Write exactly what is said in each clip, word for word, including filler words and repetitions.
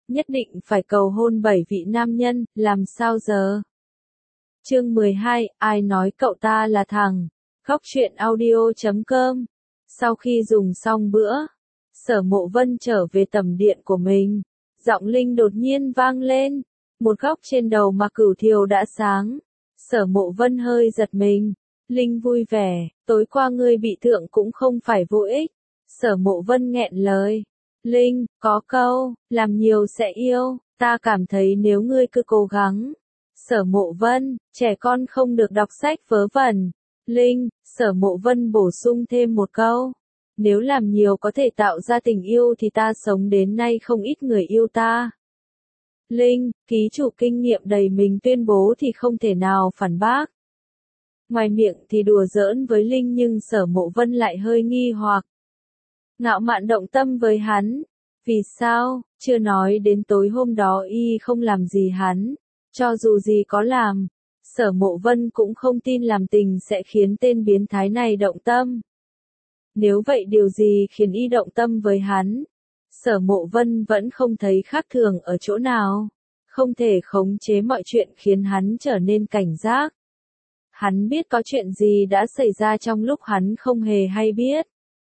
nhất định phải cầu hôn bảy vị nam nhân, làm sao giờ? Chương mười hai, ai nói cậu ta là thằng? Khóc chuyện audio chấm com. Sau khi dùng xong bữa, Sở Mộ Vân trở về tầm điện của mình. Giọng Linh đột nhiên vang lên. Một góc trên đầu Mạc Cửu Thiều đã sáng. Sở Mộ Vân hơi giật mình. Linh vui vẻ, tối qua ngươi bị thượng cũng không phải vô ích. Sở Mộ Vân nghẹn lời. Linh, có câu, làm nhiều sẽ yêu, ta cảm thấy nếu ngươi cứ cố gắng. Sở Mộ Vân, trẻ con không được đọc sách vớ vẩn. Linh, Sở Mộ Vân bổ sung thêm một câu. Nếu làm nhiều có thể tạo ra tình yêu thì ta sống đến nay không ít người yêu ta. Linh, ký chủ kinh nghiệm đầy mình tuyên bố thì không thể nào phản bác. Ngoài miệng thì đùa giỡn với Linh nhưng Sở Mộ Vân lại hơi nghi hoặc. Ngạo Mạn động tâm với hắn. Vì sao? Chưa nói đến tối hôm đó y không làm gì hắn. Cho dù gì có làm, Sở Mộ Vân cũng không tin làm tình sẽ khiến tên biến thái này động tâm. Nếu vậy điều gì khiến y động tâm với hắn? Sở Mộ Vân vẫn không thấy khác thường ở chỗ nào. Không thể khống chế mọi chuyện khiến hắn trở nên cảnh giác. Hắn biết có chuyện gì đã xảy ra trong lúc hắn không hề hay biết.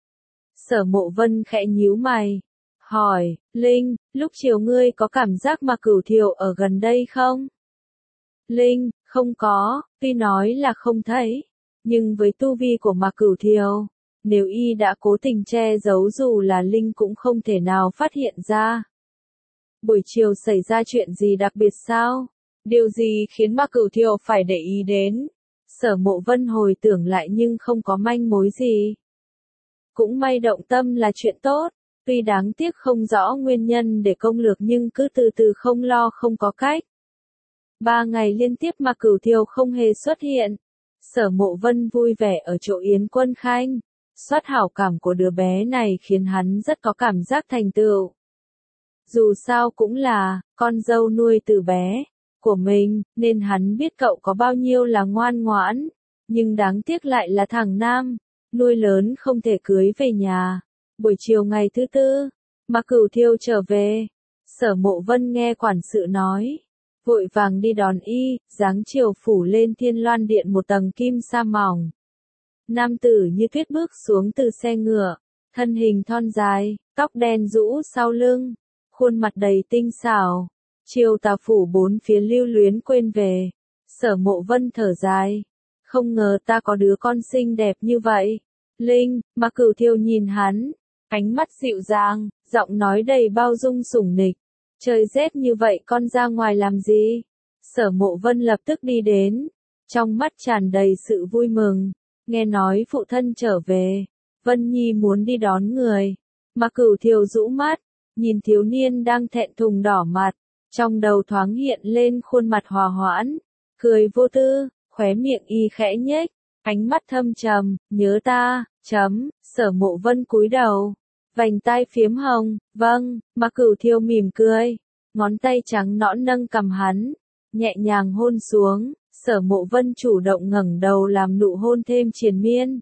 Sở Mộ Vân khẽ nhíu mày. Hỏi, Linh, lúc chiều ngươi có cảm giác Mạc Cửu Thiều ở gần đây không? Linh, không có, tuy nói là không thấy. Nhưng với tu vi của Mạc Cửu Thiều, nếu y đã cố tình che giấu dù là Linh cũng không thể nào phát hiện ra. Buổi chiều xảy ra chuyện gì đặc biệt sao? Điều gì khiến Mạc Cửu Thiều phải để ý đến? Sở Mộ Vân hồi tưởng lại nhưng không có manh mối gì. Cũng may động tâm là chuyện tốt, tuy đáng tiếc không rõ nguyên nhân để công lược nhưng cứ từ từ không lo không có cách. Ba ngày liên tiếp Mạc Cửu Thiều không hề xuất hiện. Sở Mộ Vân vui vẻ ở chỗ Yến Quân Khanh. Soát hảo cảm của đứa bé này khiến hắn rất có cảm giác thành tựu. Dù sao cũng là con dâu nuôi từ bé của mình, nên hắn biết cậu có bao nhiêu là ngoan ngoãn. Nhưng đáng tiếc lại là thằng nam, nuôi lớn không thể cưới về nhà. Buổi chiều ngày thứ tư, Mạc Cửu Thiều trở về. Sở Mộ Vân nghe quản sự nói, vội vàng đi đón y, dáng chiều phủ lên Thiên Loan Điện một tầng kim sa mỏng. Nam tử như tuyết bước xuống từ xe ngựa, thân hình thon dài, tóc đen rũ sau lưng, khuôn mặt đầy tinh xảo. Chiều tà phủ bốn phía lưu luyến quên về. Sở Mộ Vân thở dài. Không ngờ ta có đứa con xinh đẹp như vậy. Linh, Mạc Cửu Thiều nhìn hắn, ánh mắt dịu dàng, giọng nói đầy bao dung sủng nịch. Trời rét như vậy con ra ngoài làm gì? Sở Mộ Vân lập tức đi đến, trong mắt tràn đầy sự vui mừng. Nghe nói phụ thân trở về, Vân Nhi muốn đi đón người. Mạc Cửu Thiều rũ mắt, nhìn thiếu niên đang thẹn thùng đỏ mặt, trong đầu thoáng hiện lên khuôn mặt hòa hoãn, cười vô tư, khóe miệng y khẽ nhếch, ánh mắt thâm trầm, nhớ ta, chấm, Sở Mộ Vân cúi đầu, vành tai phiếm hồng, vâng, Mạc Cửu Thiều mỉm cười, ngón tay trắng nõn nâng cằm hắn, nhẹ nhàng hôn xuống. Sở Mộ Vân chủ động ngẩng đầu làm nụ hôn thêm triền miên.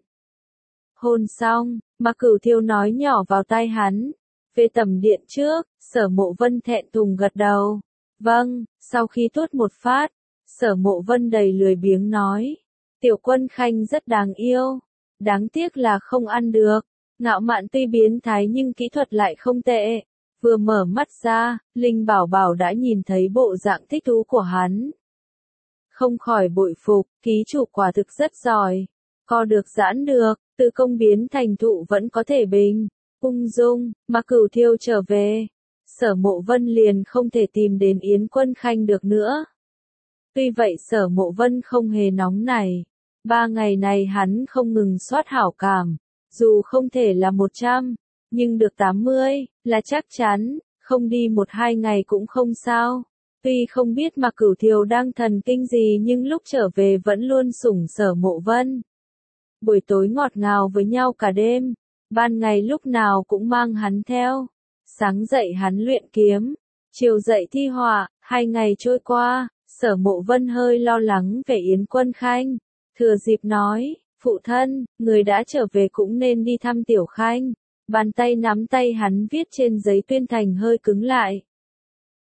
Hôn xong, Mạc Cửu Thiều nói nhỏ vào tai hắn. Về tầm điện trước, Sở Mộ Vân thẹn thùng gật đầu. Vâng, sau khi tuốt một phát, Sở Mộ Vân đầy lười biếng nói. Tiểu Quân Khanh rất đáng yêu. Đáng tiếc là không ăn được. Ngạo Mạn tuy biến thái nhưng kỹ thuật lại không tệ. Vừa mở mắt ra, Linh Bảo Bảo đã nhìn thấy bộ dạng thích thú của hắn. Không khỏi bội phục, ký chủ quả thực rất giỏi. Co được giãn được, từ công biến thành thụ vẫn có thể bình, ung dung. Mạc Cửu Thiều trở về. Sở Mộ Vân liền không thể tìm đến Yến Quân Khanh được nữa. Tuy vậy Sở Mộ Vân không hề nóng nảy. Ba ngày này hắn không ngừng soát hảo cảm. Dù không thể là một trăm, nhưng được tám mươi, là chắc chắn, không đi một hai ngày cũng không sao. Tuy không biết Mạc Cửu Thiều đang thần kinh gì nhưng lúc trở về vẫn luôn sủng Sở Mộ Vân. Buổi tối ngọt ngào với nhau cả đêm, ban ngày lúc nào cũng mang hắn theo. Sáng dậy hắn luyện kiếm, chiều dậy thi họa, hai ngày trôi qua, Sở Mộ Vân hơi lo lắng về Yến Quân Khanh. Thừa dịp nói, phụ thân, người đã trở về cũng nên đi thăm Tiểu Khanh. Bàn tay nắm tay hắn viết trên giấy tuyên thành hơi cứng lại.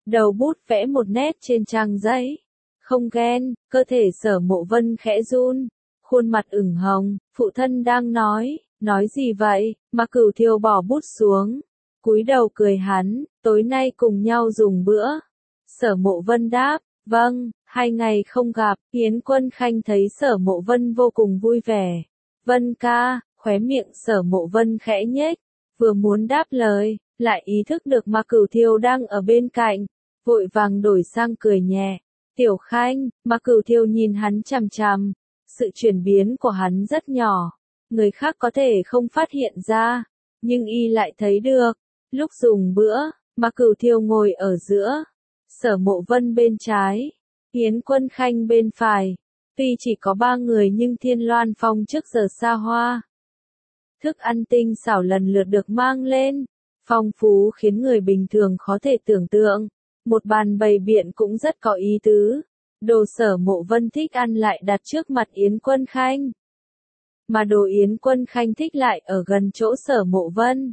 đầu bút vẽ một nét trên trang giấy. Không ghen, cơ thể Sở Mộ Vân khẽ run, khuôn mặt ửng hồng, phụ thân đang nói, nói gì vậy, mà Cửu Thiêu bỏ bút xuống, cúi đầu cười hắn, tối nay cùng nhau dùng bữa. Sở Mộ Vân đáp, vâng, hai ngày không gặp, Yến Quân Khanh thấy Sở Mộ Vân vô cùng vui vẻ. Vân ca, khóe miệng Sở Mộ Vân khẽ nhếch, vừa muốn đáp lời, lại ý thức được mà Cửu Thiêu đang ở bên cạnh, vội vàng đổi sang cười nhẹ. Tiểu Khanh, mà Cửu Thiêu nhìn hắn chằm chằm, sự chuyển biến của hắn rất nhỏ, người khác có thể không phát hiện ra, nhưng y lại thấy được. Lúc dùng bữa, mà Cửu Thiêu ngồi ở giữa, Sở Mộ Vân bên trái, Yến Quân Khanh bên phải. Tuy chỉ có ba người nhưng Thiên Loan Phong trước giờ xa hoa. Thức ăn tinh xảo lần lượt được mang lên, phong phú khiến người bình thường khó thể tưởng tượng. Một bàn bày biện cũng rất có ý tứ. Đồ Sở Mộ Vân thích ăn lại đặt trước mặt Yến Quân Khanh. Mà đồ Yến Quân Khanh thích lại ở gần chỗ Sở Mộ Vân.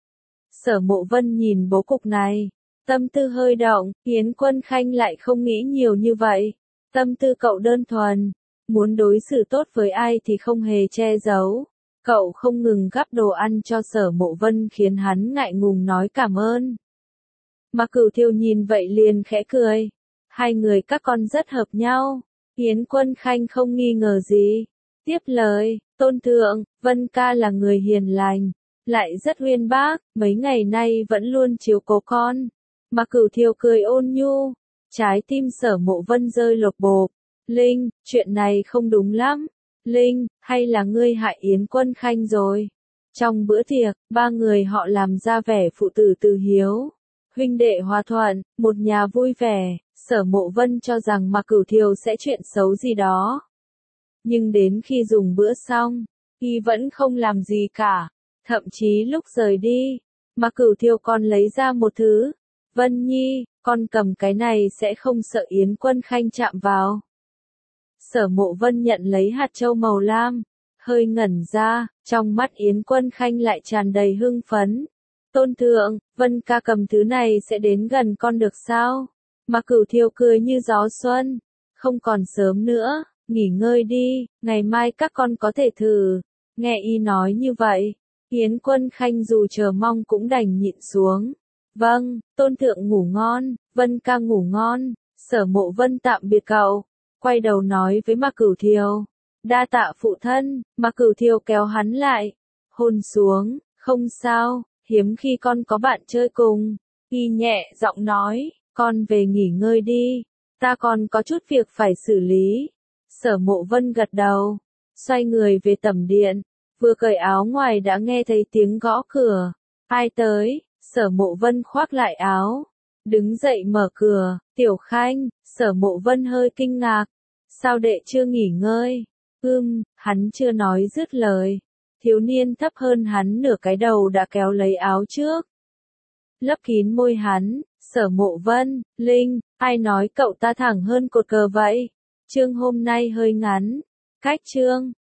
Sở Mộ Vân nhìn bố cục này, tâm tư hơi động, Yến Quân Khanh lại không nghĩ nhiều như vậy. Tâm tư cậu đơn thuần, muốn đối xử tốt với ai thì không hề che giấu. Cậu không ngừng gắp đồ ăn cho Sở Mộ Vân khiến hắn ngại ngùng nói cảm ơn. Mà Cửu Thiêu nhìn vậy liền khẽ cười. Hai người các con rất hợp nhau. Yến Quân Khanh không nghi ngờ gì. Tiếp lời, Tôn Thượng, Vân ca là người hiền lành, lại rất uyên bác, mấy ngày nay vẫn luôn chiếu cố con. Mà Cửu Thiêu cười ôn nhu. Trái tim Sở Mộ Vân rơi lột bột. Linh, chuyện này không đúng lắm. Linh, hay là ngươi hại Yến Quân Khanh rồi? Trong bữa tiệc, ba người họ làm ra vẻ phụ tử từ hiếu. Huynh đệ hòa thuận, một nhà vui vẻ. Sở Mộ Vân cho rằng mà Cửu Thiêu sẽ chuyện xấu gì đó. Nhưng đến khi dùng bữa xong, y vẫn không làm gì cả. Thậm chí lúc rời đi, mà Cửu Thiêu còn lấy ra một thứ. Vân Nhi, con cầm cái này sẽ không sợ Yến Quân Khanh chạm vào. Sở Mộ Vân nhận lấy hạt châu màu lam, hơi ngẩn ra, trong mắt Yến Quân Khanh lại tràn đầy hưng phấn. Tôn Thượng, Vân ca cầm thứ này sẽ đến gần con được sao? Mà Cửu Thiêu cười như gió xuân. Không còn sớm nữa, nghỉ ngơi đi, ngày mai các con có thể thử. Nghe y nói như vậy, Yến Quân Khanh dù chờ mong cũng đành nhịn xuống. Vâng, Tôn Thượng ngủ ngon, Vân ca ngủ ngon. Sở Mộ Vân tạm biệt cậu, quay đầu nói với Mạc Cửu Thiêu. Đa tạ phụ thân. Mạc Cửu Thiêu kéo hắn lại, hôn xuống, không sao, hiếm khi con có bạn chơi cùng. Y nhẹ giọng nói, con về nghỉ ngơi đi, ta còn có chút việc phải xử lý. Sở Mộ Vân gật đầu, xoay người về tẩm điện, vừa cởi áo ngoài đã nghe thấy tiếng gõ cửa. Ai tới? Sở Mộ Vân khoác lại áo, đứng dậy mở cửa. Tiểu Khanh. Sở Mộ Vân hơi kinh ngạc. Sao đệ chưa nghỉ ngơi? Ưm, hắn chưa nói dứt lời. Thiếu niên thấp hơn hắn nửa cái đầu đã kéo lấy áo trước, lấp kín môi hắn. Sở Mộ Vân, Linh, ai nói cậu ta thẳng hơn cột cờ vậy? Chương hôm nay hơi ngắn. Cách chương.